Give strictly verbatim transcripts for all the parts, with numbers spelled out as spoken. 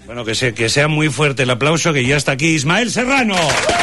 Bueno, que, sea, que sea muy fuerte el aplauso, que ya está aquí Ismael Serrano.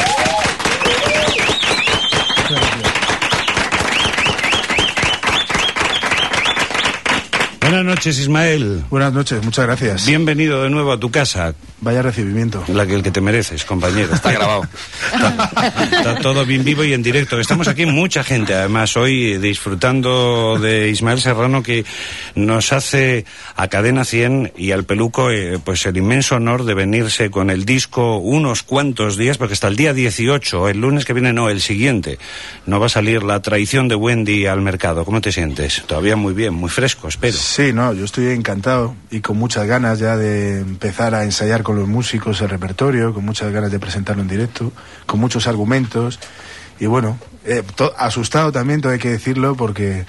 Buenas noches, Ismael. Buenas noches, muchas gracias. Bienvenido de nuevo a tu casa. Vaya recibimiento. La que el que te mereces, compañero. Está grabado. Está, está todo bien vivo y en directo. Estamos aquí mucha gente, además, hoy disfrutando de Ismael Serrano, que nos hace a Cadena cien y al Peluco eh, pues el inmenso honor de venirse con el disco unos cuantos días, porque hasta el día dieciocho, el lunes que viene, no, el siguiente, no va a salir La traición de Wendy al mercado. ¿Cómo te sientes? Todavía muy bien, muy fresco, espero. Sí, no, yo estoy encantado y con muchas ganas ya de empezar a ensayar con los músicos el repertorio, con muchas ganas de presentarlo en directo, con muchos argumentos y bueno, eh, to- asustado también, todo hay que decirlo, porque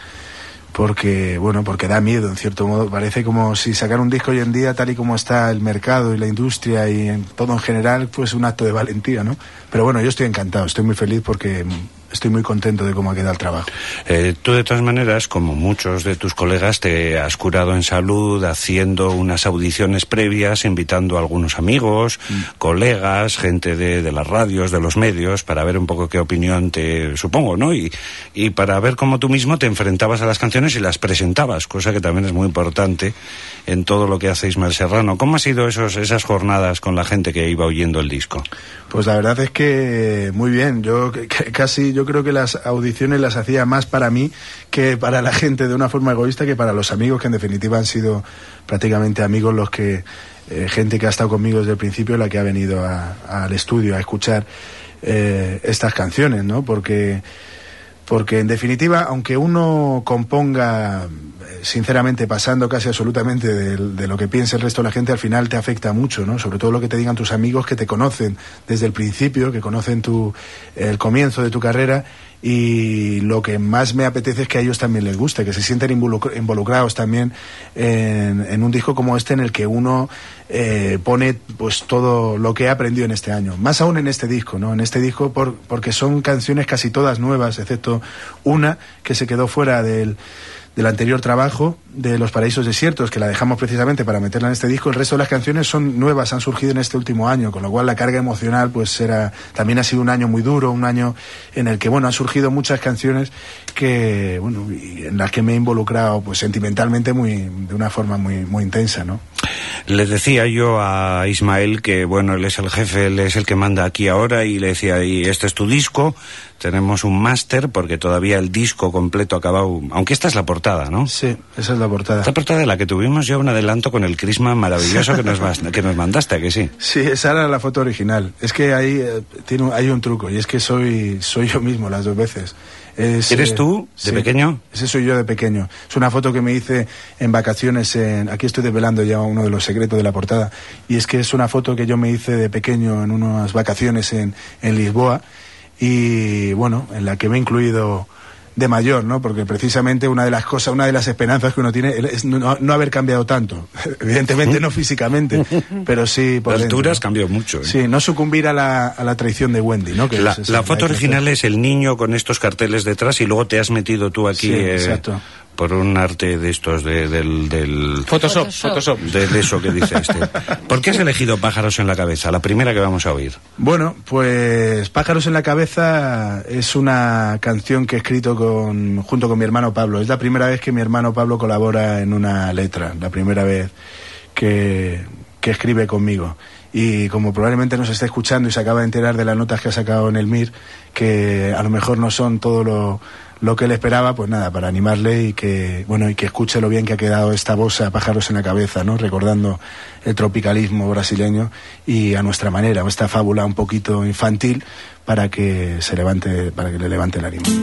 porque bueno, porque da miedo en cierto modo. Parece como si sacar un disco hoy en día, tal y como está el mercado y la industria y en todo en general, pues un acto de valentía, ¿no? Pero bueno, yo estoy encantado, estoy muy feliz porque estoy muy contento de cómo ha quedado el trabajo. Eh, tú, de todas maneras, como muchos de tus colegas, te has curado en salud haciendo unas audiciones previas, invitando a algunos amigos, mm. colegas, gente de, de las radios, de los medios, para ver un poco qué opinión te, supongo, ¿no? Y, y para ver cómo tú mismo te enfrentabas a las canciones y las presentabas, cosa que también es muy importante en todo lo que hace Ismael Serrano. ¿Cómo han sido esos, esas jornadas con la gente que iba oyendo el disco? Pues la verdad es que muy bien. Yo que, que casi yo creo que las audiciones las hacía más para mí que para la gente, de una forma egoísta, que para los amigos, que en definitiva han sido prácticamente amigos los que eh, gente que ha estado conmigo desde el principio, la que ha venido a, a, al estudio a escuchar eh, estas canciones, ¿no? Porque porque en definitiva, aunque uno componga sinceramente pasando casi absolutamente de, de lo que piensa el resto de la gente, al final te afecta mucho, ¿no? Sobre todo lo que te digan tus amigos, que te conocen desde el principio, que conocen tu, el comienzo de tu carrera, y lo que más me apetece es que a ellos también les guste, que se sienten involucr- involucrados también en, en un disco como este, en el que uno eh, pone pues todo lo que he aprendido en este año, más aún en este disco, ¿no? En este disco por, porque son canciones casi todas nuevas, excepto una que se quedó fuera del del anterior trabajo de Los Paraísos Desiertos, que la dejamos precisamente para meterla en este disco. El resto de las canciones son nuevas, han surgido en este último año, con lo cual la carga emocional pues era, también ha sido un año muy duro, un año en el que bueno, han surgido muchas canciones que bueno, y en las que me he involucrado pues sentimentalmente muy, de una forma muy, muy intensa, ¿no? Le decía yo a Ismael que bueno, él es el jefe, él es el que manda aquí ahora, y le decía, y este es tu disco, tenemos un máster, porque todavía el disco completo acabado, aunque esta es la portada, ¿no? Sí, esa es la portada. Esta portada de la que tuvimos ya un adelanto con el crisma maravilloso que nos, que nos mandaste, ¿a que sí? Sí, esa era la foto original. Es que ahí eh, tiene un, hay un truco, y es que soy, soy yo mismo las dos veces. Es, ¿Eres tú, de sí, pequeño? Ese soy yo de pequeño. Es una foto que me hice en vacaciones en... Aquí estoy desvelando ya uno de los secretos de la portada. Y es que es una foto que yo me hice de pequeño en unas vacaciones en, en Lisboa. Y bueno, en la que me he incluido de mayor, ¿no? Porque precisamente una de las cosas, una de las esperanzas que uno tiene es no, no haber cambiado tanto. Evidentemente no físicamente, pero sí por la dentro, altura ¿no? has cambiado mucho, ¿eh? Sí, no sucumbir a la, a la traición de Wendy, ¿no? Que la es, es, la foto original es el niño con estos carteles detrás, y luego te has metido tú aquí, sí, eh, exacto, por un arte de estos de, del, del Photoshop, Photoshop, de eso que dice este. ¿Por qué has elegido Pájaros en la cabeza, la primera que vamos a oír? Bueno, pues Pájaros en la cabeza es una canción que he escrito con, junto con mi hermano Pablo. Es la primera vez que mi hermano Pablo colabora en una letra, la primera vez que, que escribe conmigo. Y como probablemente nos esté escuchando y se acaba de enterar de las notas que ha sacado en el M I R, que a lo mejor no son todo lo, lo que él esperaba, pues nada, para animarle y que bueno, y que escuche lo bien que ha quedado esta bossa Pájaros en la cabeza, ¿no? Recordando el tropicalismo brasileño y a nuestra manera, esta fábula un poquito infantil, para que se levante, para que le levante el ánimo.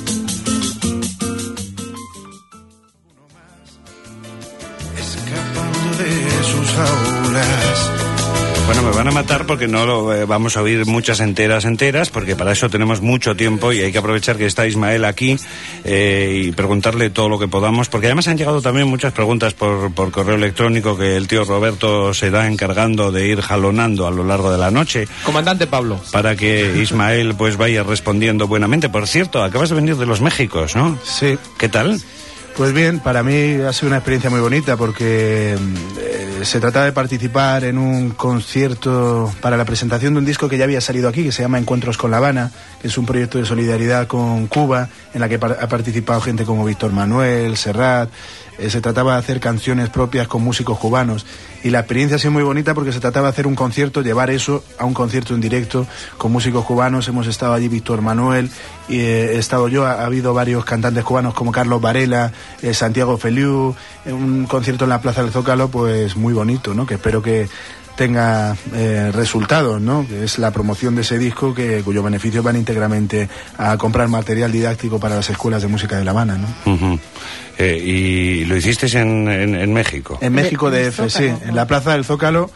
Escapando de sus jaulas. Bueno, me van a matar porque no lo eh, vamos a oír muchas enteras, enteras, porque para eso tenemos mucho tiempo y hay que aprovechar que está Ismael aquí eh, y preguntarle todo lo que podamos, porque además han llegado también muchas preguntas por, por correo electrónico que el tío Roberto se da encargando de ir jalonando a lo largo de la noche. Comandante Pablo. Para que Ismael pues vaya respondiendo buenamente. Por cierto, acabas de venir de los Méxicos, ¿no? Sí. ¿Qué tal? Pues bien, para mí ha sido una experiencia muy bonita porque eh, se trataba de participar en un concierto para la presentación de un disco que ya había salido aquí, que se llama Encuentros con La Habana, que es un proyecto de solidaridad con Cuba, en la que par- ha participado gente como Víctor Manuel, Serrat. Eh, se trataba de hacer canciones propias con músicos cubanos y la experiencia ha sido muy bonita porque se trataba de hacer un concierto, llevar eso a un concierto en directo con músicos cubanos. Hemos estado allí Víctor Manuel y eh, he estado yo, ha, ha habido varios cantantes cubanos como Carlos Varela, eh, Santiago Feliu, eh, un concierto en la Plaza del Zócalo pues muy bonito, ¿no? Que espero que tenga eh, resultados, ¿no? Que es la promoción de ese disco, que cuyos beneficios van íntegramente a comprar material didáctico para las escuelas de música de La Habana, ¿no? Uh-huh. Eh, ¿Y lo hicisteis en, en, en México? En México D F, sí, en la Plaza del Zócalo.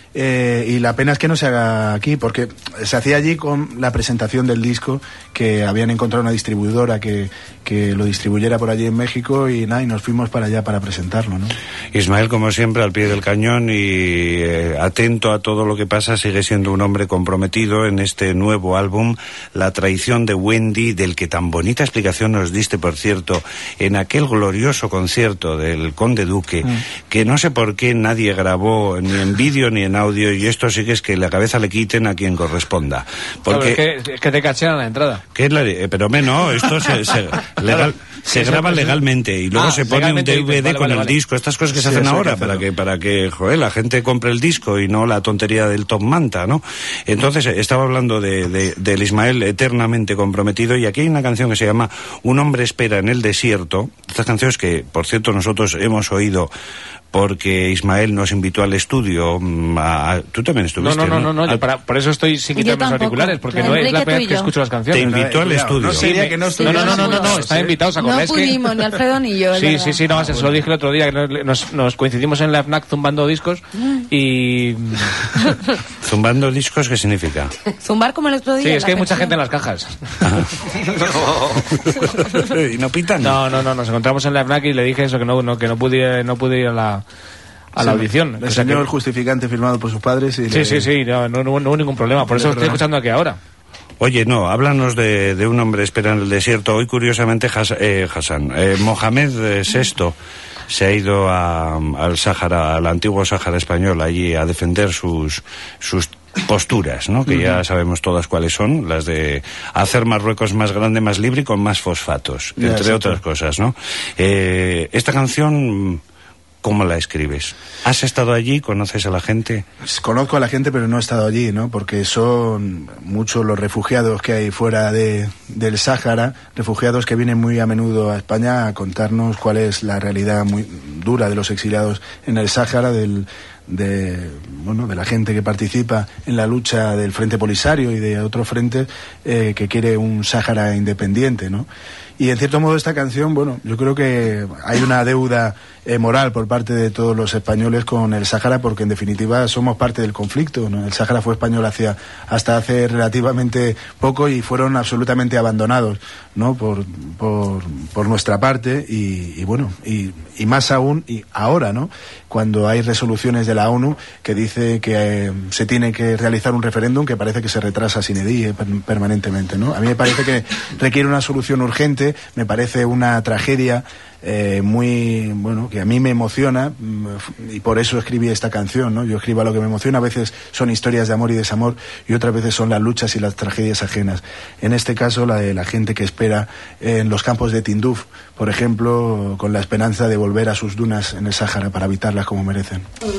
Eh, y la pena es que no se haga aquí, porque se hacía allí con la presentación del disco, que habían encontrado una distribuidora que, que lo distribuyera por allí en México, y nada, y nos fuimos para allá para presentarlo, ¿no? Ismael, como siempre, al pie del cañón y eh, atento a todo lo que pasa, sigue siendo un hombre comprometido en este nuevo álbum, La traición de Wendy, del que tan bonita explicación nos diste, por cierto, en aquel glorioso concierto del Conde Duque, mm. que no sé por qué nadie grabó ni en vídeo ni en audio, y esto sí que es que la cabeza le quiten a quien corresponda. Porque claro, es, que, es que te cachean la entrada. ¿Qué es la, eh, pero menos, esto se, se, legal, se graba legalmente y luego ah, se pone un D V D vale, con vale, el vale. disco, estas cosas que sí, se hacen ahora para que para que joder, la gente compre el disco y no la tontería del top manta, ¿no? Entonces estaba hablando de, de, del Ismael eternamente comprometido, y aquí hay una canción que se llama Un hombre espera en el desierto. Estas canciones que, por cierto, nosotros hemos oído porque Ismael nos invitó al estudio. A, a, tú también estuviste, ¿no? No, no, no, no, al... yo para, por eso estoy sin quitarme los auriculares, porque claro, no es la primera vez que escucho las canciones. Te invitó al estudio. No sería sí, que no no, no, no, no, no, no, están invitados, ¿os acordáis? No pudimos, que... ni Alfredo ni yo. Sí, sí, sí, no, ah, se bueno. lo dije el otro día, que nos, nos coincidimos en la F N A C zumbando discos y... ¿Zumbando discos qué significa? Zumbar como el otro día. Sí, es que hay mucha gente en las cajas. ¿Y no pitan? No, no, no, nos encontramos en la F N A C y le dije eso, que no, no, que no pude, no pude ir a la... a la sí, audición. Le enseñó que... el justificante firmado por sus padres y sí, le... sí, sí, no, no, no, no hubo ningún problema, por eso estoy escuchando aquí ahora. Oye, no, háblanos de, de un hombre espera en el desierto. Hoy, curiosamente, Has, eh, Hassan, eh, Mohamed sexto se ha ido a, al Sáhara, al antiguo Sáhara español, allí a defender sus, sus posturas, ¿no? Que uh-huh. ya sabemos todas cuáles son, las de hacer Marruecos más grande, más libre y con más fosfatos, ya, entre otras cosas, ¿no? Eh, esta canción... ¿Cómo la escribes? ¿Has estado allí? ¿Conoces a la gente? Conozco a la gente, pero no he estado allí, ¿no? Porque son muchos los refugiados que hay fuera de, del Sáhara, refugiados que vienen muy a menudo a España a contarnos cuál es la realidad muy dura de los exiliados en el Sáhara, del, de, bueno, de la gente que participa en la lucha del Frente Polisario y de otro frente eh, que quiere un Sáhara independiente, ¿no? Y en cierto modo esta canción, bueno, yo creo que hay una deuda eh, moral por parte de todos los españoles con el Sáhara, porque en definitiva somos parte del conflicto, ¿no? El Sáhara fue español hacia, hasta hace relativamente poco y fueron absolutamente abandonados, ¿no? Por, por, por nuestra parte y, y bueno, y, y más aún y ahora, ¿no? Cuando hay resoluciones de la ONU que dice que eh, se tiene que realizar un referéndum que parece que se retrasa sine die per, permanentemente, ¿no? A mí me parece que requiere una solución urgente. Me parece una tragedia eh, muy, bueno, que a mí me emociona y por eso escribí esta canción, ¿no? Yo escribo lo que me emociona, a veces son historias de amor y desamor y otras veces son las luchas y las tragedias ajenas. En este caso, la de la gente que espera en los campos de Tinduf, por ejemplo, con la esperanza de volver a sus dunas en el Sáhara para habitarlas como merecen.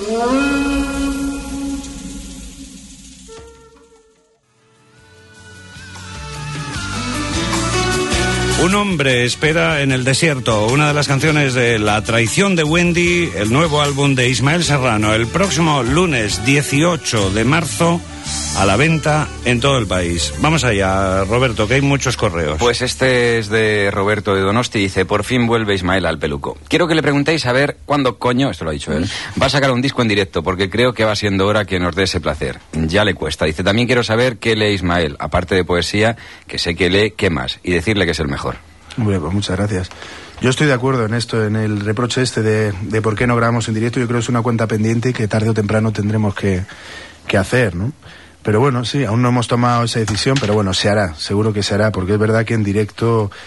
Un hombre espera en el desierto, una de las canciones de La traición de Wendy, el nuevo álbum de Ismael Serrano, el próximo lunes dieciocho de marzo, a la venta en todo el país. Vamos allá, Roberto, que hay muchos correos. Pues este es de Roberto de Donosti, dice: por fin vuelve Ismael al peluco. Quiero que le preguntéis a ver cuándo coño, esto lo ha dicho él, va a sacar un disco en directo, porque creo que va siendo hora que nos dé ese placer. Ya le cuesta. Dice: también quiero saber qué lee Ismael, aparte de poesía, que sé que lee, ¿qué más? Y decirle que es el mejor. Bueno, pues muchas gracias. Yo estoy de acuerdo en esto, en el reproche este de, de por qué no grabamos en directo. Yo creo que es una cuenta pendiente y que tarde o temprano tendremos que, que hacer, ¿no? Pero bueno, sí, aún no hemos tomado esa decisión, pero bueno, se hará, seguro que se hará, porque es verdad que en directo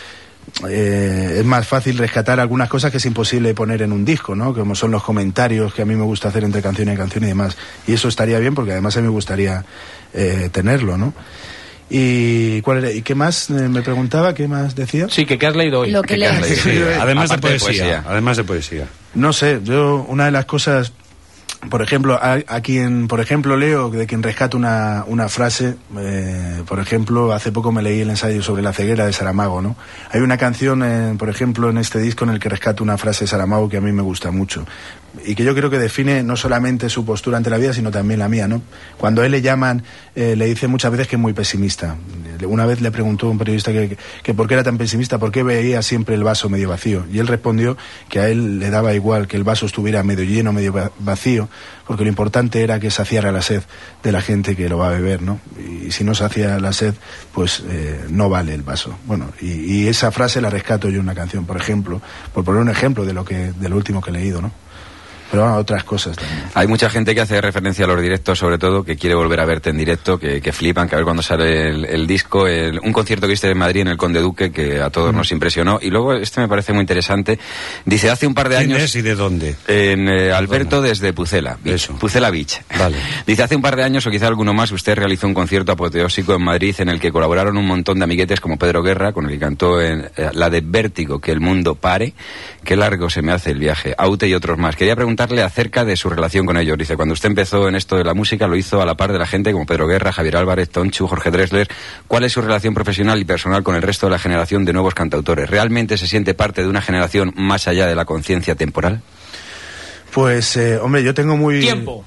eh, es más fácil rescatar algunas cosas que es imposible poner en un disco, ¿no? Como son los comentarios que a mí me gusta hacer entre canción y canción y demás. Y eso estaría bien porque además a mí me gustaría eh, tenerlo, ¿no? ¿Y cuál era? ¿Y qué más eh, me preguntaba? ¿Qué más decía? Sí, que qué has leído hoy. Lo que ¿Qué has lees. leído? Sí, además de Aparte de poesía, poesía. además de poesía. No sé, yo una de las cosas, por ejemplo, a, a quien, por ejemplo, leo de quien rescato una, una frase, eh, por ejemplo, hace poco me leí el ensayo sobre la ceguera de Saramago, ¿no? Hay una canción, eh, por ejemplo, en este disco en el que rescato una frase de Saramago que a mí me gusta mucho y que yo creo que define no solamente su postura ante la vida, sino también la mía, ¿no? Cuando a él le llaman, eh, le dice muchas veces que es muy pesimista. Una vez le preguntó a un periodista que, que por qué era tan pesimista, por qué veía siempre el vaso medio vacío. Y él respondió que a él le daba igual que el vaso estuviera medio lleno, medio vacío, porque lo importante era que saciara la sed de la gente que lo va a beber, ¿no? Y si no sacia la sed, pues eh, no vale el vaso. Bueno, y, y esa frase la rescato yo en una canción, por ejemplo, por poner un ejemplo de lo que de lo último que he leído, ¿no? Pero bueno, otras cosas también. Hay mucha gente que hace referencia a los directos, sobre todo, que quiere volver a verte en directo, que, que flipan, que a ver cuando sale el, el disco, el, un concierto que viste en Madrid en el Conde Duque, que a todos mm. nos impresionó. Y luego, este me parece muy interesante, dice, hace un par de ¿Quién años... es y de dónde? En eh, Alberto desde Pucela Beach. Eso. Pucela Beach. Vale. Dice, hace un par de años, o quizá alguno más, usted realizó un concierto apoteósico en Madrid en el que colaboraron un montón de amiguetes como Pedro Guerra, con el que cantó en, eh, la de Vértigo, que el mundo pare, qué largo se me hace el viaje, Aute y otros más. Quería preguntarle acerca de su relación con ellos. Dice, cuando usted empezó en esto de la música, lo hizo a la par de la gente como Pedro Guerra, Javier Álvarez, Tonchu, Jorge Drexler. ¿Cuál es su relación profesional y personal con el resto de la generación de nuevos cantautores? ¿Realmente se siente parte de una generación más allá de la conciencia temporal? Pues, eh, hombre, yo tengo muy... ¡Tiempo!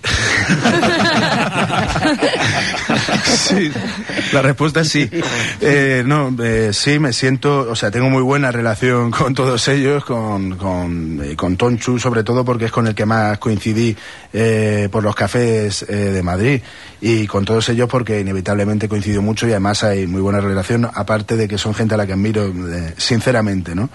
Sí, la respuesta es sí. Eh, no, eh, sí, me siento, o sea, tengo muy buena relación con todos ellos, con, con, eh, con Tonchu, sobre todo porque es con el que más coincidí eh, por los cafés eh, de Madrid, y con todos ellos porque inevitablemente coincidió mucho y además hay muy buena relación, aparte de que son gente a la que admiro eh, sinceramente, ¿no?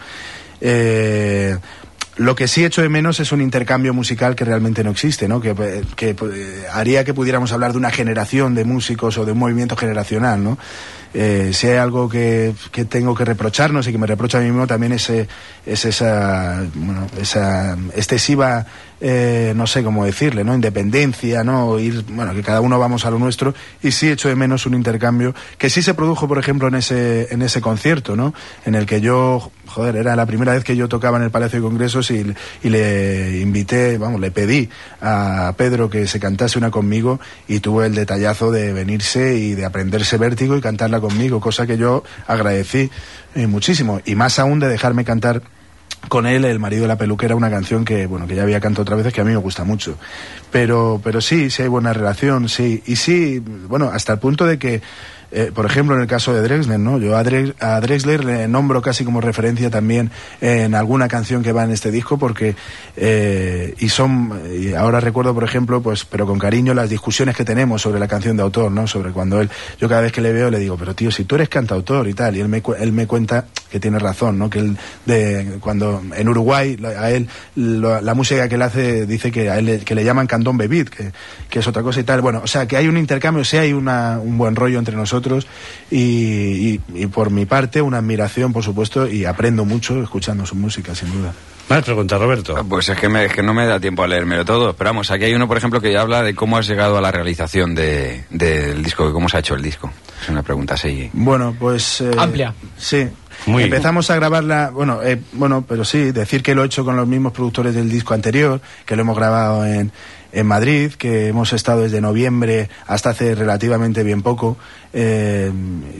Eh... Lo que sí echo de menos es un intercambio musical que realmente no existe, ¿no? Que, que, que haría que pudiéramos hablar de una generación de músicos o de un movimiento generacional, ¿no? Eh, si hay algo que, que tengo que reprocharnos y que me reprocha a mí mismo también es, es esa, bueno, esa excesiva, eh, no sé cómo decirle, ¿no? Independencia, ¿no? Ir, bueno, que cada uno vamos a lo nuestro, y sí echo de menos un intercambio que sí se produjo, por ejemplo, en ese, en ese concierto, ¿no? En el que yo, joder, era la primera vez que yo tocaba en el Palacio de Congresos y, y le invité, vamos, le pedí a Pedro que se cantase una conmigo y tuvo el detallazo de venirse y de aprenderse Vértigo y cantarla conmigo, cosa que yo agradecí eh, muchísimo, y más aún de dejarme cantar con él El marido de la peluquera, una canción que, bueno, que ya había cantado otras veces, que a mí me gusta mucho, pero, pero sí, sí hay buena relación, sí, y sí, bueno, hasta el punto de que Eh, por ejemplo, en el caso de Drexler, ¿no? Yo a, Drex, a Drexler le nombro casi como referencia también en alguna canción que va en este disco, porque eh, y son, y ahora recuerdo, por ejemplo, pues, pero con cariño, las discusiones que tenemos sobre la canción de autor, ¿no? Sobre cuando él, yo cada vez que le veo le digo, pero tío, si tú eres cantautor y tal, y él me, él me cuenta que tiene razón, ¿no? Que él, de, cuando en Uruguay, a él, la, la música que él hace, dice que a él que le llaman candombe beat, que, que es otra cosa y tal. Bueno, o sea, que hay un intercambio, sí hay una, un buen rollo entre nosotros. Y, y, y por mi parte una admiración, por supuesto, y aprendo mucho escuchando su música, sin duda. Más preguntas, Roberto. Pues es que, me, es que no me da tiempo a leérmelo todo. Pero vamos, aquí hay uno, por ejemplo, que habla de cómo has llegado a la realización de, del disco, de cómo se ha hecho el disco. Es una pregunta así. Bueno, pues... Eh, amplia. Sí. Muy Empezamos a grabarla, bueno, eh, bueno, pero sí, decir que lo he hecho con los mismos productores del disco anterior, que lo hemos grabado en, en Madrid, que hemos estado desde noviembre hasta hace relativamente bien poco, eh,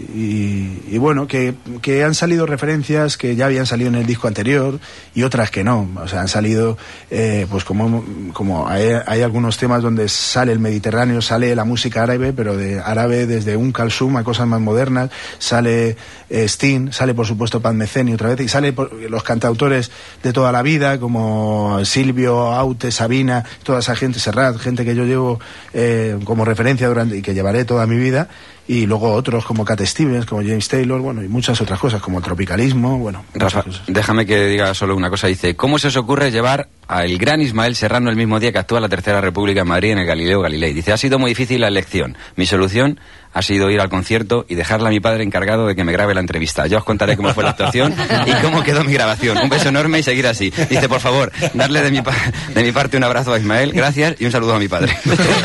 y, y bueno, que, que han salido referencias que ya habían salido en el disco anterior y otras que no, o sea, han salido, eh, pues como, como hay, hay algunos temas donde sale el Mediterráneo, sale la música árabe, pero de árabe desde un Kalsum a cosas más modernas, sale eh, Sting, sale por supuesto Pat Metheny otra vez, y sale por, los cantautores de toda la vida, como Silvio, Aute, Sabina, toda esa gente, Serrat, gente que yo llevo eh, como referencia durante y que llevaré toda mi vida. y luego otros como Cat Stevens, como James Taylor, bueno, y muchas otras cosas, como el tropicalismo, bueno. Rafa, déjame que diga solo una cosa. Dice, ¿cómo se os ocurre llevar al gran Ismael Serrano el mismo día que actúa la Tercera República en Madrid en el Galileo Galilei? Dice, ha sido muy difícil la elección. Mi solución ha sido ir al concierto y dejarle a mi padre encargado de que me grabe la entrevista. Ya os contaré cómo fue la actuación y cómo quedó mi grabación. Un beso enorme y seguir así. Dice, por favor, darle de mi, pa de mi parte un abrazo a Ismael, gracias, y un saludo a mi padre.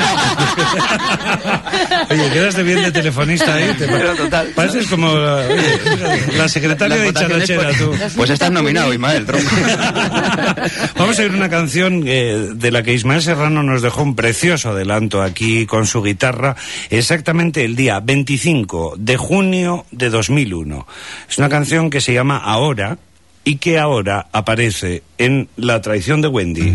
Oye, quedaste bien de telefonista ahí. Te Pero total. pareces como oye, la secretaria de Charachera, pues, tú. Pues estás nominado, Ismael. Vamos a oír una canción eh, de la que Ismael Serrano nos dejó un precioso adelanto aquí con su guitarra, exactamente el día veinticinco de junio de dos mil uno. Es una canción que se llama Ahora y que ahora aparece en La traición de Wendy.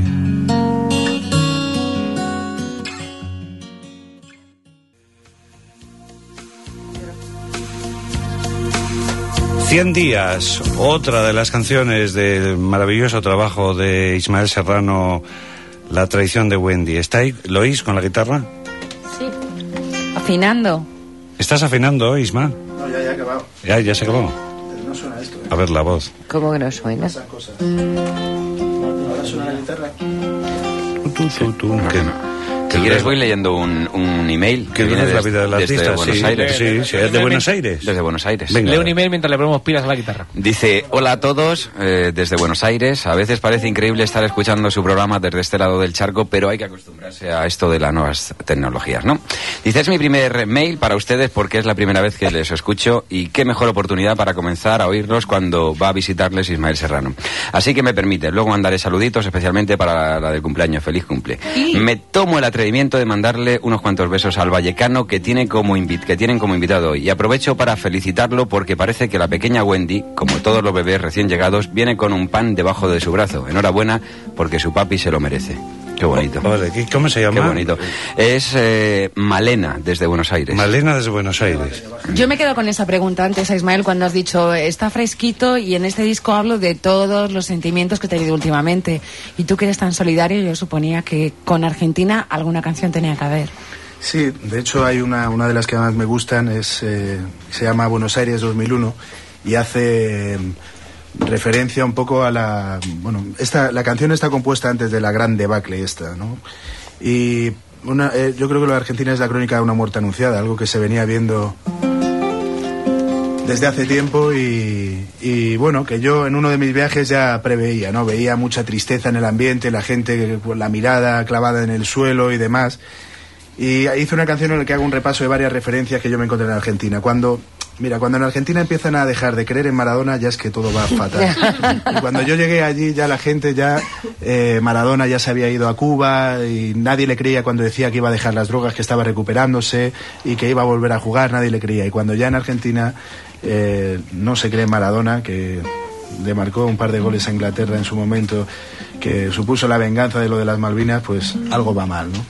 Cien días, otra de las canciones del maravilloso trabajo de Ismael Serrano, La traición de Wendy. ¿Está ahí? ¿Lo oís con la guitarra? Sí. Afinando. ¿Estás afinando, Isma? No, ya, ya he acabado. Ya, ya se acabó. No suena esto, ¿eh? A ver la voz. ¿Cómo que no suena? Pasan cosas. Ahora suena la guitarra. Tú, tú, tú, ¿Por que qué no? Si quieres voy leyendo un, un email que viene de la vida del desde artista. Buenos Sí, Aires. sí, sí, es de Buenos Aires. Desde Buenos Aires. Venga. Lee un email mientras le ponemos pilas a la guitarra. Dice, hola a todos, eh, desde Buenos Aires. A veces parece increíble estar escuchando su programa desde este lado del charco, pero hay que acostumbrarse a esto de las nuevas tecnologías, ¿no? Dice, es mi primer mail para ustedes porque es la primera vez que les escucho y qué mejor oportunidad para comenzar a oírlos cuando va a visitarles Ismael Serrano. Así que me permite, luego mandaré saluditos, especialmente para la, la del cumpleaños. Feliz cumple. Sí. Me tomo el atrevimiento de mandarle unos cuantos besos al vallecano que, tiene como invi que tienen como invitado hoy. Y aprovecho para felicitarlo porque parece que la pequeña Wendy, como todos los bebés recién llegados, viene con un pan debajo de su brazo. Enhorabuena porque su papi se lo merece. Qué bonito. Vale, ¿cómo se llama? Qué bonito. Es eh, Malena, desde Buenos Aires. Malena desde Buenos Aires. Yo me quedo con esa pregunta antes, a Ismael, cuando has dicho, está fresquito y en este disco hablo de todos los sentimientos que he tenido últimamente. Y tú que eres tan solidario, yo suponía que con Argentina alguna canción tenía que haber. Sí, de hecho hay una, una de las que más me gustan, es eh, se llama Buenos Aires dos mil uno y hace eh, referencia un poco a la... Bueno, esta, la canción está compuesta antes de la gran debacle esta, ¿no? Y una, eh, yo creo que lo de Argentina es la crónica de una muerte anunciada, algo que se venía viendo desde hace tiempo y, y bueno, que yo en uno de mis viajes ya preveía, ¿no? Veía mucha tristeza en el ambiente, la gente con la mirada clavada en el suelo y demás. Y hice una canción en la que hago un repaso de varias referencias que yo me encontré en Argentina. Cuando, mira, cuando en Argentina empiezan a dejar de creer en Maradona, ya es que todo va fatal. Y cuando yo llegué allí, ya la gente, ya eh, Maradona ya se había ido a Cuba y nadie le creía cuando decía que iba a dejar las drogas, que estaba recuperándose y que iba a volver a jugar, nadie le creía. Y cuando ya en Argentina eh, no se cree en Maradona, que le marcó un par de goles a Inglaterra en su momento, que supuso la venganza de lo de las Malvinas, pues algo va mal, ¿no?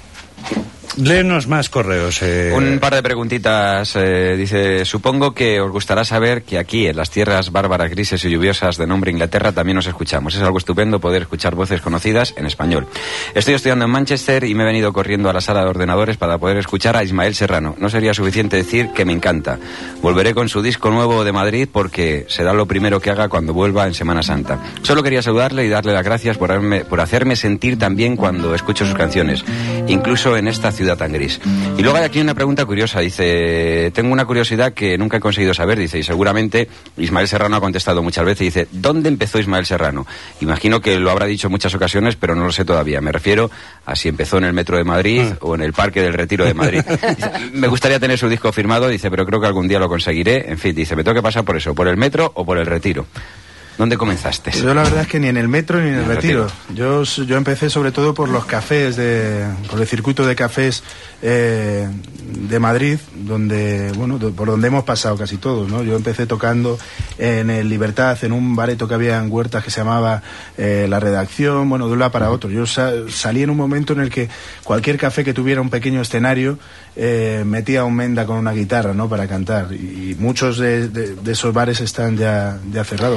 Léenos más correos. Eh... Un par de preguntitas. Eh, dice, supongo que os gustará saber que aquí, en las tierras bárbaras, grises y lluviosas de nombre Inglaterra, también nos escuchamos. Es algo estupendo poder escuchar voces conocidas en español. Estoy estudiando en Manchester y me he venido corriendo a la sala de ordenadores para poder escuchar a Ismael Serrano. No sería suficiente decir que me encanta. Volveré con su disco nuevo de Madrid porque será lo primero que haga cuando vuelva en Semana Santa. Solo quería saludarle y darle las gracias por, haberme, por hacerme sentir tan bien cuando escucho sus canciones, incluso en esta ciudad tan gris. Y luego hay aquí una pregunta curiosa, dice, tengo una curiosidad que nunca he conseguido saber, dice, y seguramente Ismael Serrano ha contestado muchas veces, dice, ¿dónde empezó Ismael Serrano? Imagino que lo habrá dicho en muchas ocasiones, pero no lo sé todavía, me refiero a si empezó en el Metro de Madrid mm. o en el Parque del Retiro de Madrid. Dice, me gustaría tener su disco firmado, dice, pero creo que algún día lo conseguiré, en fin, dice, me tengo que pasar por eso, por el Metro o por el Retiro. ¿Dónde comenzaste? Yo la verdad es que ni en el metro ni en el, el retiro. retiro. Yo, yo empecé sobre todo por los cafés, de, por el circuito de cafés eh, de Madrid, donde bueno, por donde hemos pasado casi todos, ¿no? Yo empecé tocando en el Libertad, en un bareto que había en Huertas que se llamaba eh, La Redacción, bueno, de un lado para otro. Yo sa salí en un momento en el que cualquier café que tuviera un pequeño escenario eh, metía un menda con una guitarra, ¿no? Para cantar. Y muchos de, de, de esos bares están ya, ya cerrados. Cuando estaba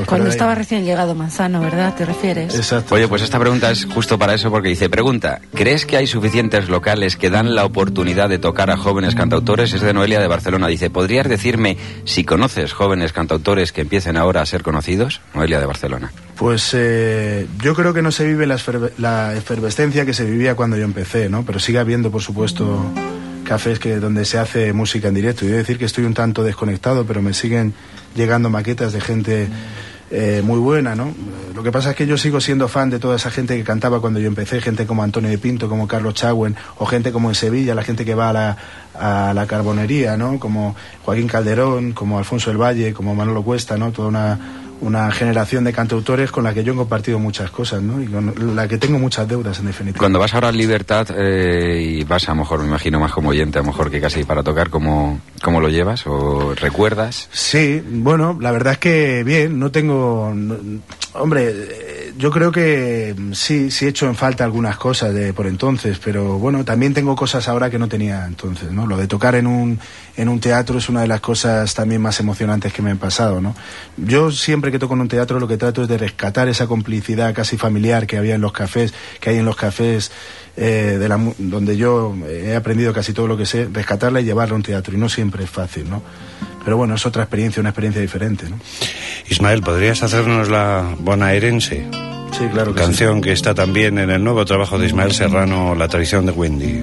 estaba recién llegado Manzano, ¿verdad? ¿Te refieres? Exacto. Oye, pues esta pregunta es justo para eso, porque dice, pregunta, ¿crees que hay suficientes locales que dan la oportunidad de tocar a jóvenes cantautores? Es de Noelia de Barcelona. Dice, ¿podrías decirme si conoces jóvenes cantautores que empiecen ahora a ser conocidos? Noelia de Barcelona. Pues eh, yo creo que no se vive la, esferve- la efervescencia que se vivía cuando yo empecé, ¿no? Pero sigue habiendo, por supuesto, cafés que donde se hace música en directo. Y debo decir que estoy un tanto desconectado, pero me siguen llegando maquetas de gente eh, muy buena, ¿no? Lo que pasa es que yo sigo siendo fan de toda esa gente que cantaba cuando yo empecé, gente como Antonio de Pinto, como Carlos Chagüen, o gente como en Sevilla, la gente que va a la, a la carbonería, ¿no? Como Joaquín Calderón, como Alfonso del Valle, como Manolo Cuesta, ¿no? Toda una... una generación de cantautores con la que yo he compartido muchas cosas, ¿no? Y con la que tengo muchas deudas, en definitiva. Cuando vas ahora a Libertad eh, y vas a lo mejor, me imagino más como oyente, a lo mejor que casi para tocar, ¿cómo, cómo lo llevas o recuerdas? Sí, bueno, la verdad es que bien, no tengo... no, hombre, yo creo que sí, sí he hecho en falta algunas cosas de por entonces, pero bueno, también tengo cosas ahora que no tenía entonces, ¿no? Lo de tocar en un, en un teatro es una de las cosas también más emocionantes que me han pasado, ¿no? Yo siempre que toco en un teatro lo que trato es de rescatar esa complicidad casi familiar que había en los cafés, que hay en los cafés eh, de la, donde yo he aprendido casi todo lo que sé, rescatarla y llevarla a un teatro, y no siempre es fácil, ¿no? Pero bueno, es otra experiencia, una experiencia diferente, ¿no? Ismael, ¿podrías hacernos la bonaerense? Sí, claro que Canción sí. que está también en el nuevo trabajo de Ismael Serrano, La traición de Wendy.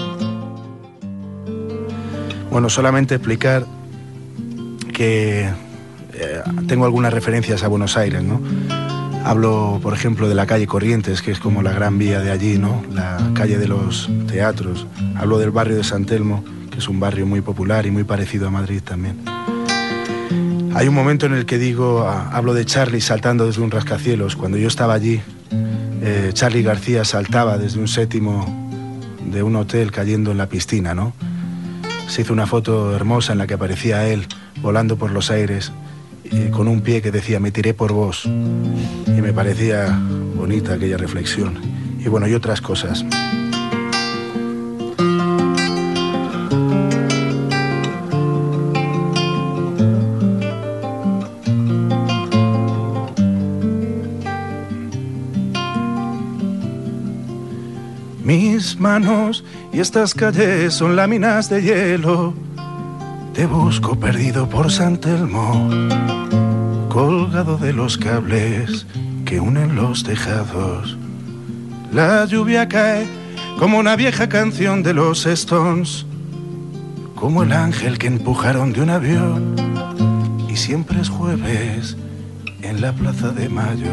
Bueno, solamente explicar que eh, tengo algunas referencias a Buenos Aires, ¿no? Hablo, por ejemplo, de la calle Corrientes, que es como la gran vía de allí, ¿no? La calle de los teatros. Hablo del barrio de San Telmo, que es un barrio muy popular y muy parecido a Madrid también. Hay un momento en el que digo, ah, hablo de Charly saltando desde un rascacielos. Cuando yo estaba allí, eh, Charly García saltaba desde un séptimo de un hotel cayendo en la piscina, ¿no? Se hizo una foto hermosa en la que aparecía él volando por los aires eh, con un pie que decía, me tiré por vos. Y me parecía bonita aquella reflexión. Y bueno, y otras cosas. Mis manos y estas calles son láminas de hielo. Te busco perdido por San Telmo, colgado de los cables que unen los tejados. La lluvia cae como una vieja canción de los Stones, como el ángel que empujaron de un avión. Y siempre es jueves en la Plaza de Mayo.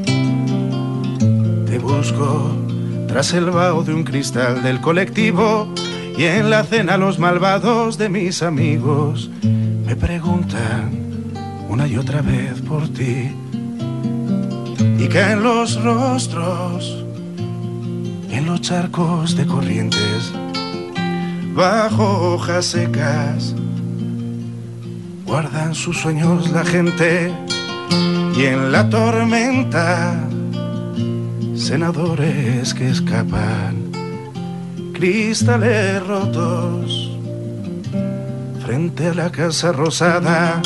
Te busco tras el vaho de un cristal del colectivo, y en la cena los malvados de mis amigos me preguntan una y otra vez por ti. Y caen los rostros en los charcos de Corrientes, bajo hojas secas guardan sus sueños la gente, y en la tormenta senadores que escapan, cristales rotos frente a la Casa Rosada.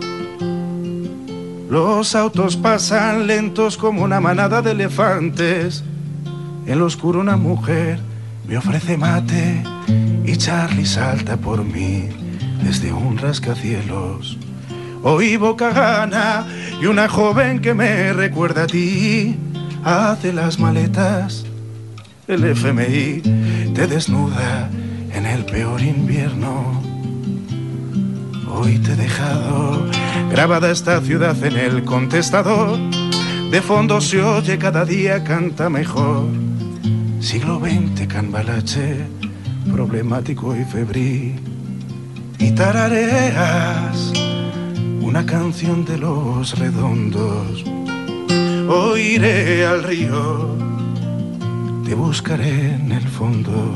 Los autos pasan lentos como una manada de elefantes. En lo oscuro una mujer me ofrece mate y Charly salta por mí desde un rascacielos. Oí boca gana y una joven que me recuerda a ti hace las maletas. El F M I te desnuda en el peor invierno. Hoy te he dejado grabada esta ciudad en el contestador. De fondo se oye cada día canta mejor. Siglo veinte Cambalache, problemático y febril. Y tarareas una canción de Los Redondos. Hoy iré al río, te buscaré en el fondo.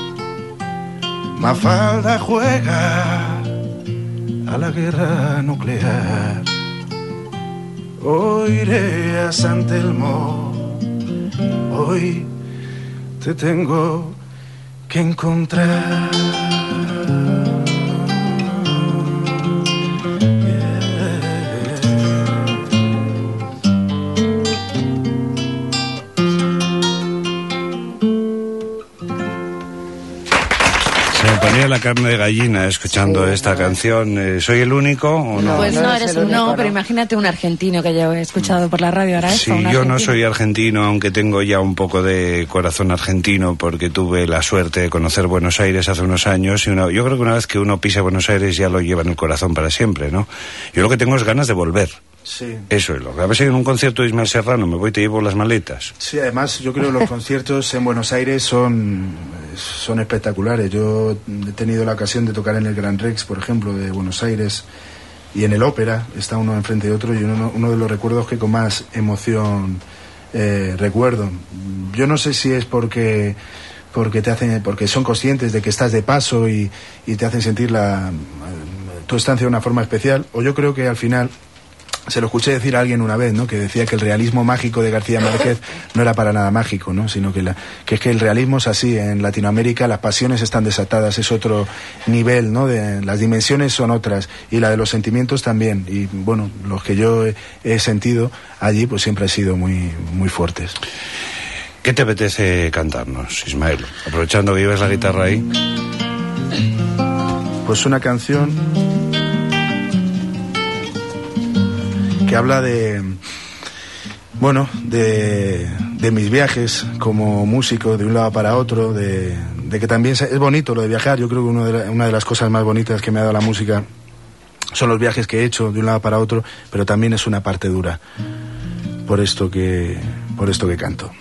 Mafalda juega a la guerra nuclear. Hoy iré a San Telmo, hoy te tengo que encontrar. ponía la carne de gallina escuchando Sí, esta no. canción. Eh, ¿Soy el único o no? Pues no no, eres eres el un único, no, ¿no? pero imagínate un argentino que haya escuchado por la radio ahora Sí, esto. un yo no argentino. soy argentino, aunque tengo ya un poco de corazón argentino, porque tuve la suerte de conocer Buenos Aires hace unos años, y una, yo creo que una vez que uno pisa Buenos Aires ya lo lleva en el corazón para siempre, ¿no? Yo lo que tengo es ganas de volver. Sí. Eso es lo que a veces en un concierto de Ismael Serrano me voy y te llevo las maletas. Sí, además yo creo que los conciertos en Buenos Aires son, son espectaculares. Yo he tenido la ocasión de tocar en el Gran Rex, por ejemplo, de Buenos Aires, y en el Ópera, está uno enfrente de otro, y uno, uno de los recuerdos que con más emoción eh, recuerdo. Yo no sé si es porque porque te hacen, porque son conscientes de que estás de paso y, y te hacen sentir la, tu estancia de una forma especial, o yo creo que al final, se lo escuché decir a alguien una vez, ¿no? Que decía que el realismo mágico de García Márquez no era para nada mágico, ¿no? Sino que, la, que es que el realismo es así. En Latinoamérica las pasiones están desatadas, es otro nivel, ¿no? De, las dimensiones son otras, y la de los sentimientos también. Y bueno, los que yo he, he sentido allí, pues siempre han sido muy, muy fuertes. ¿Qué te apetece cantarnos, Ismael? Aprovechando que llevas la guitarra ahí. Pues una canción que habla de, bueno, de, de mis viajes como músico de un lado para otro, de, de que también es bonito lo de viajar. Yo creo que uno de la, una de las cosas más bonitas que me ha dado la música son los viajes que he hecho de un lado para otro, pero también es una parte dura, por esto que, por esto que canto.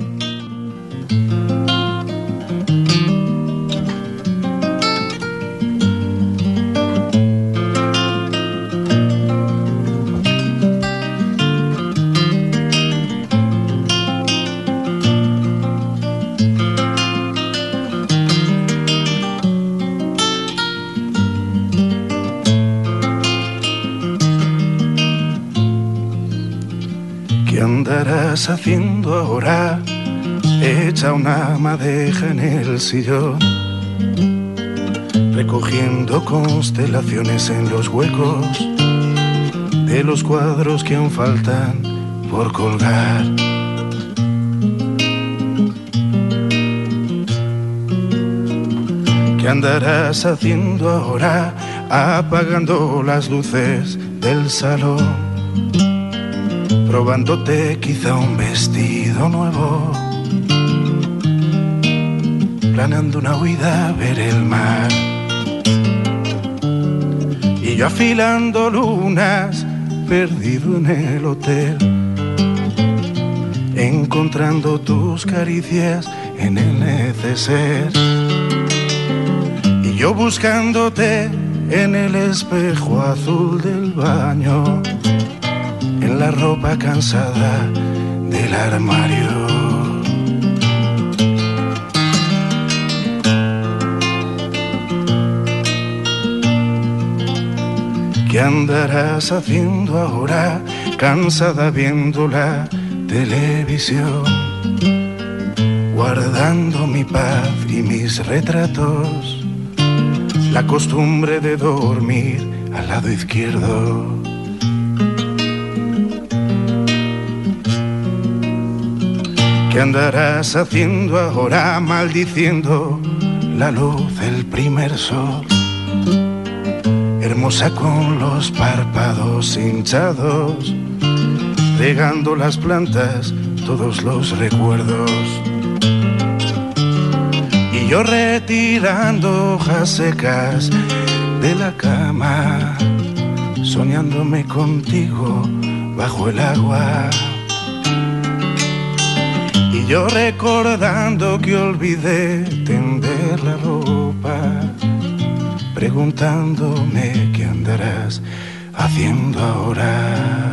¿Qué andarás haciendo ahora? Hecha una madeja en el sillón, recogiendo constelaciones en los huecos de los cuadros que aún faltan por colgar. ¿Qué andarás haciendo ahora? Apagando las luces del salón, probándote quizá un vestido nuevo, planeando una huida a ver el mar. Y yo afilando lunas, perdido en el hotel, encontrando tus caricias en el neceser. Y yo buscándote en el espejo azul del baño, en la ropa cansada del armario. ¿Qué andarás haciendo ahora, cansada viendo la televisión, guardando mi paz y mis retratos, la costumbre de dormir al lado izquierdo? ¿Qué andarás haciendo ahora, maldiciendo la luz del primer sol, hermosa con los párpados hinchados, regando las plantas todos los recuerdos? Y yo retirando hojas secas de la cama, soñándome contigo bajo el agua. Y yo recordando que olvidé tender la ropa, preguntándome qué andarás haciendo ahora.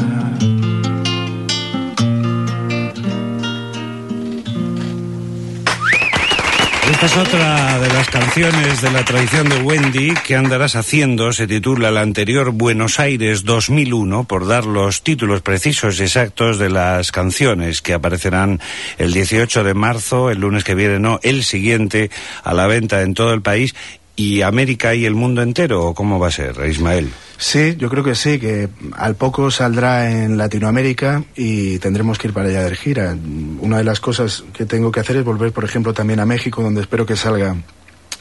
Esta es otra de las canciones de la tradición de Wendy. ¿Qué andarás haciendo? Se titula la anterior Buenos Aires dos mil uno, por dar los títulos precisos y exactos de las canciones que aparecerán el dieciocho de marzo, el lunes que viene, no, el siguiente, a la venta en todo el país. ¿Y América y el mundo entero? ¿O cómo va a ser, Ismael? Sí, yo creo que sí, que al poco saldrá en Latinoamérica y tendremos que ir para allá de gira. Una de las cosas que tengo que hacer es volver, por ejemplo, también a México, donde espero que salga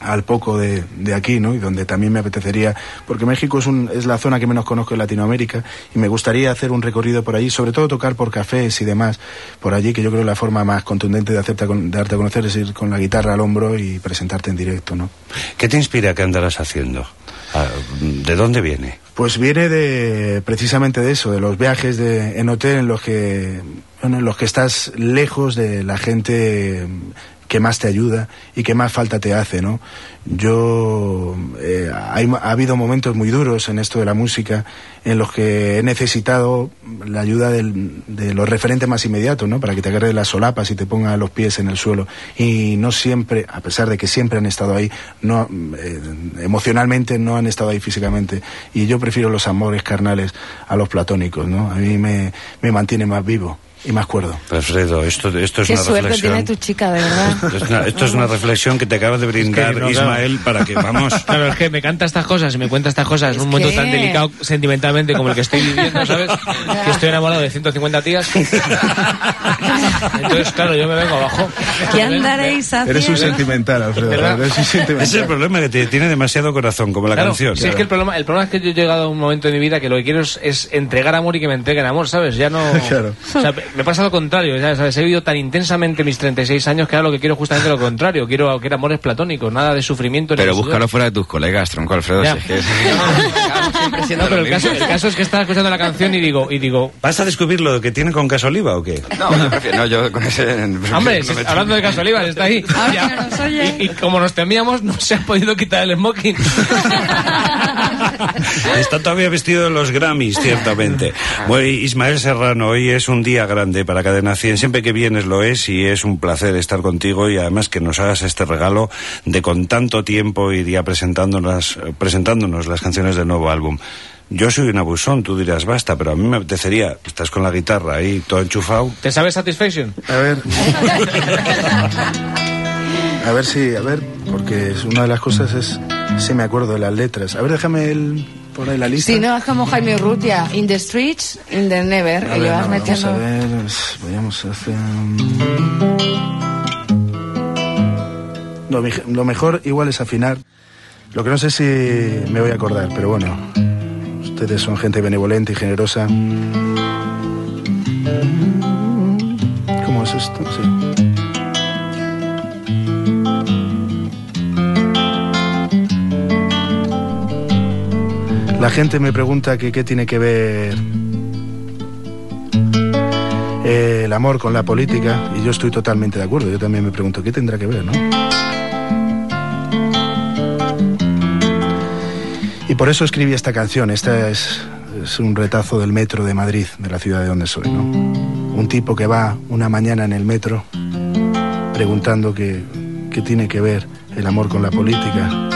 al poco de, de aquí, ¿no? Y donde también me apetecería, porque México es, un, es la zona que menos conozco en Latinoamérica, y me gustaría hacer un recorrido por allí, sobre todo tocar por cafés y demás por allí, que yo creo que la forma más contundente de, hacerte, de darte a conocer es ir con la guitarra al hombro y presentarte en directo, ¿no? ¿Qué te inspira? ¿Qué andarás haciendo? ¿De dónde viene? Pues viene de precisamente de eso, de los viajes de, en hotel en los que, bueno, en los que estás lejos de la gente que más te ayuda y que más falta te hace, ¿no? Yo eh, hay, ha habido momentos muy duros en esto de la música en los que he necesitado la ayuda del, de los referentes más inmediatos, ¿no? Para que te agarre de las solapas y te ponga los pies en el suelo. Y no siempre, a pesar de que siempre han estado ahí, no eh, emocionalmente no han estado ahí físicamente. Y yo prefiero los amores carnales a los platónicos, ¿no? A mí me, me mantiene más vivo y más cuerdo. Alfredo, esto, esto es Qué una suerte reflexión. tiene tu chica, de verdad. Esto es una, esto es una reflexión que te acaba de brindar Es que no, Ismael claro. para que vamos. Claro, es que me canta estas cosas y me cuenta estas cosas en Es un momento que- tan delicado sentimentalmente como el que estoy viviendo, ¿sabes? Que estoy enamorado de ciento cincuenta tías. Entonces, claro, yo me vengo abajo. ¿Qué andaréis haciendo? Eres un sentimental, Alfredo. ¿Verdad? Eres un sentimental. Ese es el problema, que te, tiene demasiado corazón, como la Claro, canción. si es que el problema, el problema es que yo he llegado a un momento de mi vida que lo que quiero es, es entregar amor y que me entreguen amor, ¿sabes? Ya no... Claro. O sea, me pasa lo contrario, ya ¿sabes? He vivido tan intensamente mis treinta y seis años que ahora lo que quiero es justamente lo contrario. Quiero, quiero amores platónicos, nada de sufrimiento. ni Pero de sudor. búscalo fuera de tus colegas, tronco, Alfredo. Ya. Si es que es- siempre No, siendo pero lo el caso, mismo. el caso es que estaba escuchando la canción y digo, y digo, ¿Vas a descubrir lo que tiene con Caso Oliva o qué? No, yo prefiero, no, yo con ese... hombre, no me- hablando de Caso Olivas, está ahí. Ahora Ya. que nos oye. Y, y como nos temíamos, no se ha podido quitar el smoking. Está todavía vestido de los Grammys, ciertamente. Bueno, Ismael Serrano, hoy es un día grande para Cadena cien. Siempre que vienes lo es y es un placer estar contigo y además que nos hagas este regalo de con tanto tiempo ir ya presentándonos, presentándonos las canciones del nuevo álbum. Yo soy un abusón, tú dirás basta, pero a mí me apetecería, estás con la guitarra ahí todo enchufado. ¿Te sabes Satisfaction? A ver. A ver si, a ver, porque es una de las cosas es si me acuerdo de las letras. A ver, déjame el, por ahí la lista. Si no, es como Jaime Urrutia. In the streets, in the never. A Que ver, llevas no, metiendo... Vamos a ver, vayamos a hacer... Lo, me- lo mejor igual es afinar. Lo que no sé si me voy a acordar, pero bueno, ustedes son gente benevolente y generosa. ¿Cómo es esto? Sí. La gente me pregunta que qué tiene que ver eh, el amor con la política, y yo estoy totalmente de acuerdo. Yo también me pregunto qué tendrá que ver, ¿no? Y por eso escribí esta canción. Esta es, es un retazo del metro de Madrid, de la ciudad de donde soy, ¿no? Un tipo que va una mañana en el metro preguntando qué, qué tiene que ver el amor con la política.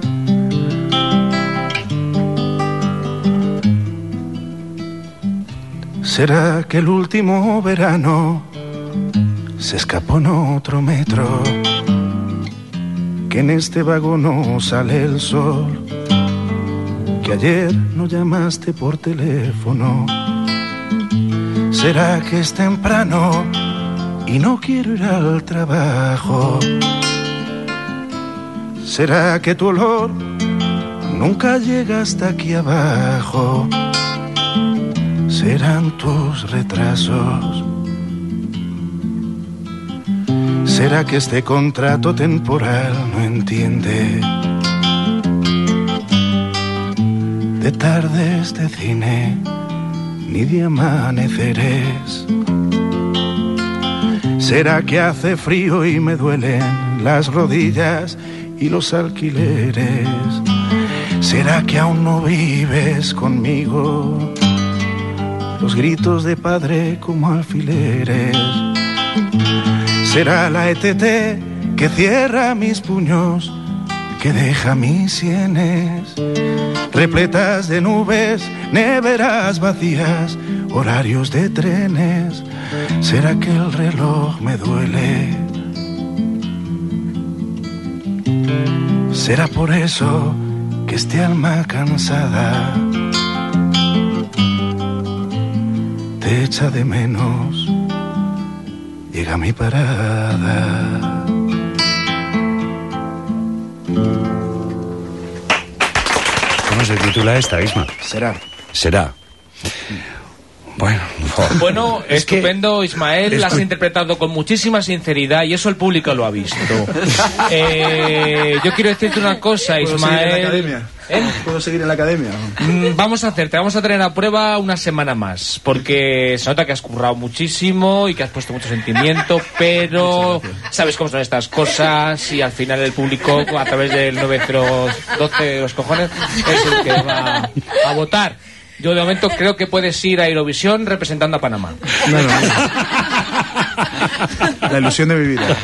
¿Será que el último verano se escapó en otro metro? Que en este vagón no sale el sol. Que ayer no llamaste por teléfono. ¿Será que es temprano y no quiero ir al trabajo? ¿Será que tu olor nunca llega hasta aquí abajo? ¿Serán tus retrasos? ¿Será que este contrato temporal no entiende de tardes de cine ni de amaneceres? ¿Será que hace frío y me duelen las rodillas y los alquileres? ¿Será que aún no vives conmigo? Los gritos de padre como alfileres. Será la E T T que cierra mis puños, que deja mis sienes repletas de nubes, neveras vacías, horarios de trenes. ¿Será que el reloj me duele? ¿Será por eso que este alma cansada te echa de menos? Llega mi parada. ¿Cómo se titula esta, Isma? Será. Será. Bueno, oh. Bueno, Es estupendo, que- Ismael, lo has Escu- interpretado con muchísima sinceridad y eso el público lo ha visto. Eh, yo quiero decirte una cosa, ¿Puedo seguir en la Ismael. academia? ¿Eh? ¿Puedo seguir en la academia? Mm, Vamos a hacerte, vamos a tener a prueba una semana más, porque se nota que has currado muchísimo y que has puesto mucho sentimiento, pero sabes cómo son estas cosas y al final el público, a través del nueve cero doce los cojones, es el que va a votar. Yo de momento creo que puedes ir a Eurovisión representando a Panamá. No, no, no. La ilusión de mi vida.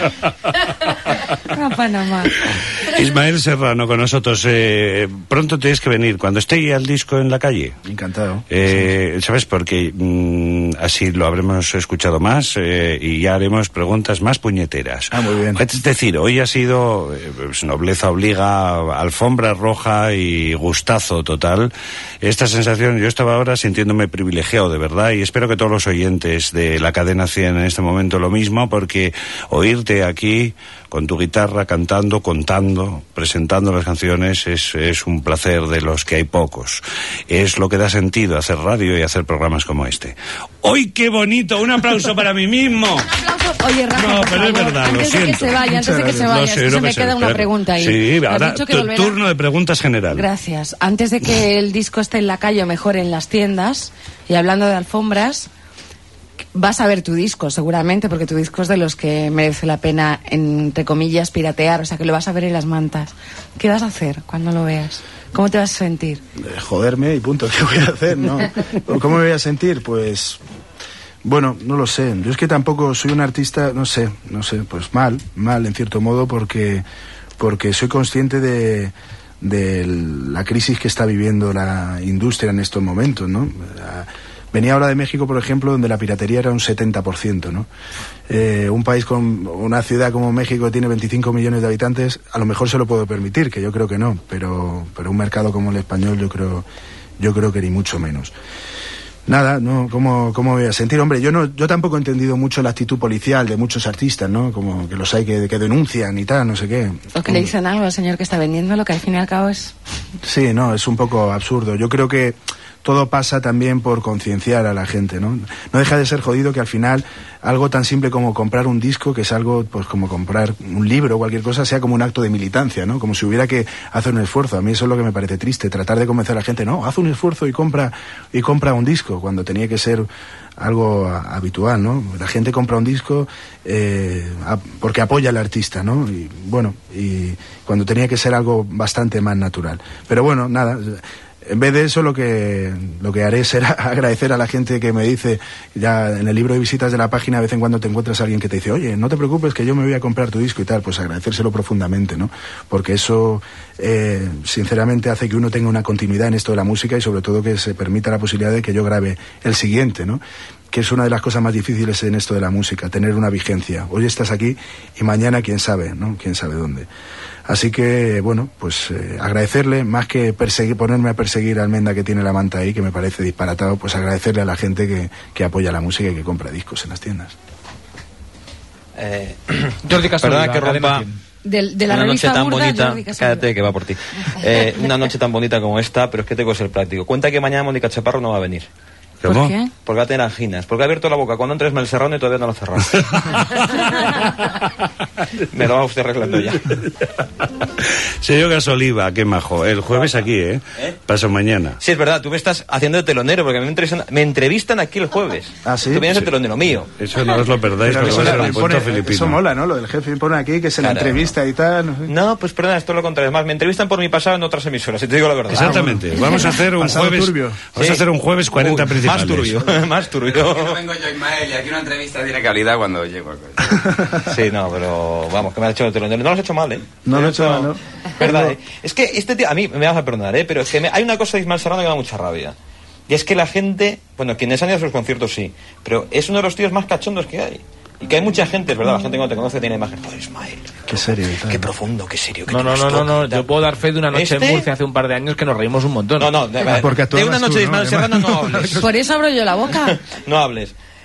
A Panamá. Ismael Serrano con nosotros. Eh, pronto tienes que venir, cuando esté ya el disco en la calle. Encantado. Eh, ¿Sabes? Porque mm, así lo habremos escuchado más eh, y ya haremos preguntas más puñeteras. Ah, muy bien. Es decir, hoy ha sido eh, pues, nobleza obliga, alfombra roja y gustazo total. Esta sensación, yo estaba ahora sintiéndome privilegiado de verdad y espero que todos los oyentes de la cadena cien en este momento lo mismo, porque oírte aquí con tu guitarra cantando, contando, presentando las canciones es, es un placer de los que hay pocos. Es lo que da sentido hacer radio y hacer programas como este. ¡Uy, qué bonito! Un aplauso para mí mismo. Oye, Rafa, No, por pero es favor, verdad, lo antes de que siento. se vaya, antes de que se vaya, Lo es sé, que lo se que me sé, queda una pero- pregunta ahí. Sí, Me has ahora dicho que tu volverá- turno de preguntas general. Gracias. Antes de que el disco esté en la calle o mejor en las tiendas, y hablando de alfombras, vas a ver tu disco seguramente, porque tu disco es de los que merece la pena, entre comillas, piratear, o sea que lo vas a ver en las mantas. ¿Qué vas a hacer cuando lo veas? ¿Cómo te vas a sentir? Eh, joderme y punto. ¿Qué voy a hacer? No. ¿Cómo me voy a sentir? Pues... Bueno, no lo sé. Yo es que tampoco soy un artista, no sé, no sé, pues mal, mal en cierto modo, porque, porque soy consciente de, de la crisis que está viviendo la industria en estos momentos, ¿no? Venía ahora de México, por ejemplo, donde la piratería era un setenta por ciento, ¿no? Eh, un país con una ciudad como México que tiene veinticinco millones de habitantes, a lo mejor se lo puedo permitir, que yo creo que no, pero, pero un mercado como el español yo creo, yo creo que ni mucho menos. Nada, no, ¿cómo, cómo voy a sentir? Hombre, yo no, yo tampoco he entendido mucho la actitud policial de muchos artistas, ¿no? Como que los hay que, que denuncian y tal, no sé qué. O que le dicen algo al señor que está vendiendo, lo que al fin y al cabo es... Sí, no, es un poco absurdo. Yo creo que todo pasa también por concienciar a la gente, ¿no? No deja de ser jodido que al final algo tan simple como comprar un disco, que es algo pues como comprar un libro o cualquier cosa, sea como un acto de militancia, ¿no? Como si hubiera que hacer un esfuerzo. A mí eso es lo que me parece triste, tratar de convencer a la gente, no, haz un esfuerzo y compra y compra un disco, cuando tenía que ser algo a, habitual, ¿no? La gente compra un disco eh, a, porque apoya al artista, ¿no? Y bueno, y cuando tenía que ser algo bastante más natural. Pero bueno, nada. En vez de eso, lo que lo que haré será agradecer a la gente que me dice, ya en el libro de visitas de la página, de vez en cuando te encuentras a alguien que te dice, oye, no te preocupes que yo me voy a comprar tu disco y tal, pues agradecérselo profundamente, ¿no? Porque eso, eh, sinceramente, hace que uno tenga una continuidad en esto de la música y sobre todo que se permita la posibilidad de que yo grabe el siguiente, ¿no? Que es una de las cosas más difíciles en esto de la música, tener una vigencia. Hoy estás aquí y mañana quién sabe, ¿no? Quién sabe dónde. Así que, bueno, pues eh, agradecerle, más que perseguir, ponerme a perseguir a Almenda, que tiene la manta ahí, que me parece disparatado, pues agradecerle a la gente que, que apoya la música y que compra discos en las tiendas. Eh, Jordi Casoli, perdona que la cadena rompa cien. De, de la una noche revista tan burda, bonita. Jordi Casoli. Cállate, que va por ti. Eh, una noche tan bonita como esta, pero es que tengo que ser práctico. Cuenta que mañana Mónica Chaparro no va a venir. ¿Por ¿Cómo? qué? Porque va a tener anginas. Porque ha abierto la boca cuando entres Mel Serrano y todavía no lo ha cerrado. Me lo va usted arreglando ya. Señor Gasoliva, qué majo. El jueves aquí, ¿eh? ¿Eh? Paso mañana. Sí, es verdad, tú me estás haciendo de telonero, porque me entrevistan, me entrevistan aquí el jueves. ¿Ah, sí? Tú vienes Sí. de telonero mío. Eso no os lo perdáis, Pero porque eso, va a ser le un cuento impone- filipino. eso mola, ¿no? Lo del jefe impone aquí, que se la Claro. entrevista y tal. No sé. No, pues perdona, esto es lo contrario. Es más, me entrevistan por mi pasado en otras emisoras, si te digo la verdad. Exactamente. Vamos a hacer un Pasado jueves. turbio. Vamos Sí. a hacer un jueves cuarenta Uy, principales. Más turbio, más Aquí no turbio. vengo yo, Ismael, y aquí una entrevista tiene calidad cuando llego. a- Sí, no, pero vamos, que me has hecho de telonero. No lo has hecho mal, ¿eh? No lo he hecho Esto- mal, ¿no? Verdad, ¿eh? Es que este tío, a mí me vas a perdonar, ¿eh? Pero es que me- hay una cosa de Ismael Serrano que me da mucha rabia. Y es que la gente, bueno, quienes han ido a sus conciertos sí, pero es uno de los tíos más cachondos que hay. Y que hay mucha gente, es verdad, la gente cuando te conoce tiene imagen. Joder, Ismael, Qué serio y tal. qué profundo, qué serio, qué No, no, nos no, no, toca no. y tal. Yo puedo dar fe de una noche ¿Este? en Murcia hace un par de años que nos reímos un montón. No, no, de, Ah, porque de actuabas una noche tú, de ¿no? Ismael Serrano no Además. hables. Por eso abro yo la boca. No hables.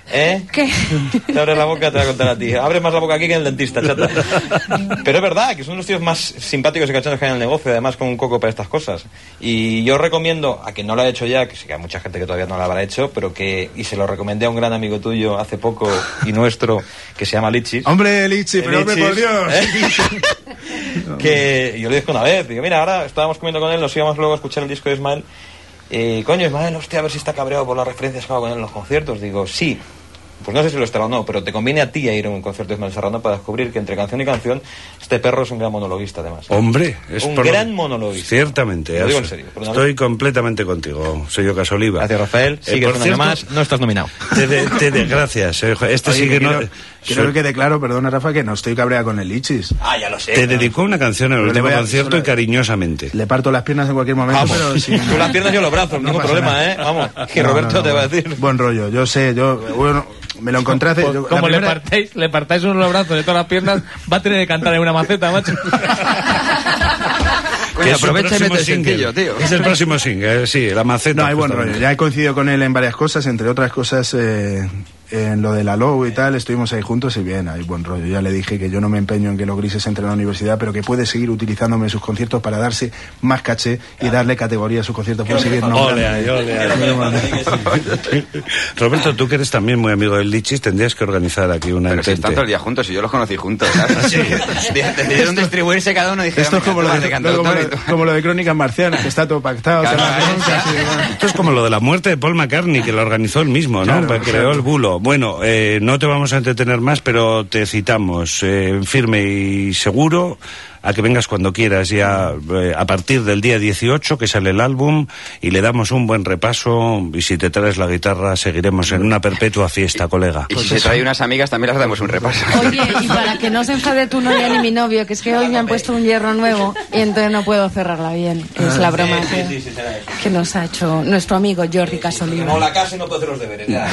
¿Eh? ¿Qué? Te abres la boca, te voy a contar a ti. Abre más la boca aquí que en el dentista, chata. Pero es verdad que son los tíos más simpáticos y cachondos que hay en el negocio, además con un coco para estas cosas. Y yo recomiendo, a quien no lo ha hecho ya, que sí que hay mucha gente que todavía no lo habrá hecho, pero que, y se lo recomendé a un gran amigo tuyo hace poco y nuestro, que se llama Lichis. Hombre, Lichis, pero hombre, por Dios. ¿Eh? Que yo le dije una vez, digo, mira, ahora estábamos comiendo con él, nos íbamos luego a escuchar el disco de Ismael. Eh, coño, Ismael, hostia, a ver si está cabreado por las referencias que hago con él en los conciertos. Digo, sí. Pues no sé si lo estará o no, pero te conviene a ti a ir a un concierto de Ismael Serrano para descubrir que entre canción y canción este perro es un gran monologuista, además. Hombre, es un por... gran monologuista. Ciertamente. Lo digo en serio. Estoy completamente contigo, Sello Casoliva. Gracias, Rafael. Sigues eh, un año más, no estás nominado. Te de, te de, gracias. Eh, este Oye, sí que, que no... quiero, quiero soy... que quede claro, perdona, Rafa, que no estoy cabreada con el Lichis. Ah, ya lo sé. Te ¿no? dedicó una canción en el Pero último a, concierto solo, y cariñosamente. Le parto las piernas en cualquier momento, Vamos. pero sí. Tú las piernas y yo los brazos, No ningún pasa problema, nada. ¿eh? Vamos, que No, Roberto no, no, te va a buen- decir. Buen rollo, yo sé, yo, bueno, me lo encontré hace... Pues, yo- la como le primera- partáis, le partáis uno los brazos de todas las piernas, va a tener que cantar en una maceta, macho. Coño, es su aprovecha y próximo mete el single. sencillo, tío. Es el próximo single, sí, la maceta. No, hay buen justamente. rollo. Ya he coincidido con él en varias cosas, entre otras cosas eh, en lo de la Low y tal, estuvimos ahí juntos y bien, hay buen rollo. Ya le dije que yo no me empeño en que los grises entren a la universidad, pero que puede seguir utilizándome en sus conciertos para darse más caché y darle categoría a sus conciertos. Puede seguir Ole, ay, ole, ay. Roberto, tú que eres también muy amigo del Lichis, tendrías que organizar aquí una Pero si entente. están todo el día juntos y yo los conocí juntos, ¿sabes? Sí. Decidieron distribuirse cada uno y dijeron, Esto es como lo, "Venga, de, tú vas de como, cantautor y lo, tú". como lo de Crónicas Marcianas, que está todo pactado. Claro, se va a claro, bronca, sí. sí, bueno. Esto es como lo de la muerte de Paul McCartney, que lo organizó él mismo, ¿no? Claro, Pues creó claro. el bulo. Bueno, eh, no te vamos a entretener más, pero te citamos eh, firme y seguro a que vengas cuando quieras, ya eh, a partir del día dieciocho que sale el álbum y le damos un buen repaso, y si te traes la guitarra seguiremos en una perpetua fiesta, colega. Y si se trae unas amigas también las damos un repaso. Oye, y para que no se enfade tu novia ni mi novio, que es que hoy me han puesto un hierro nuevo y entonces no puedo cerrarla bien. Es la broma Sí, que, sí, sí, será eso. que nos ha hecho nuestro amigo Jordi Casoliva. Como la casa y no puedo hacer los deberes, ya.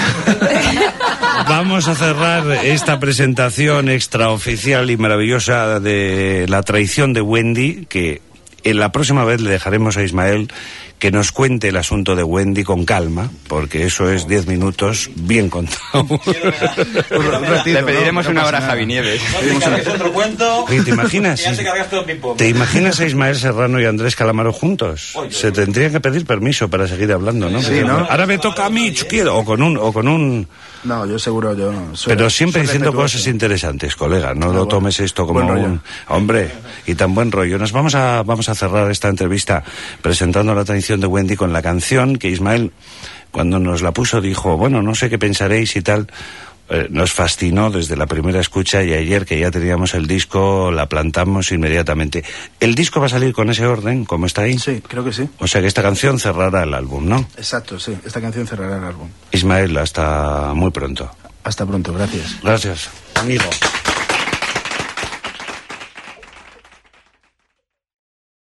Vamos a cerrar esta presentación extraoficial y maravillosa de la traición de Wendy, que en la próxima vez le dejaremos a Ismael que nos cuente el asunto de Wendy con calma, porque eso es diez minutos bien contado. Un ratito, Le pediremos ¿no? No una pasa hora a nada. Javi Nieves. No te cargues otro cuento. Oye, ¿te imaginas? Ya te cargaste el ping-pong. ¿Te imaginas a Ismael Serrano y Andrés Calamaro juntos? Se tendría que pedir permiso para seguir hablando, ¿no? Sí, ¿no? Ahora me toca a mí, quiero, o con un, o con un... No, yo seguro, yo... soy- Pero siempre soy diciendo respetuoso. cosas interesantes, colega. No Ah, lo bueno. tomes esto como Buen rollo. un... Hombre, y tan buen rollo. Nos vamos a, vamos a cerrar esta entrevista presentando la tradición de Wendy con la canción que Ismael, cuando nos la puso, dijo, bueno, no sé qué pensaréis y tal. Eh, nos fascinó desde la primera escucha y ayer que ya teníamos el disco, la plantamos inmediatamente. ¿El disco va a salir con ese orden, como está ahí? Sí, creo que sí. O sea que esta canción cerrará el álbum, ¿no? Exacto, sí. Esta canción cerrará el álbum. Ismael, hasta muy pronto. Hasta pronto, gracias. Gracias, amigo.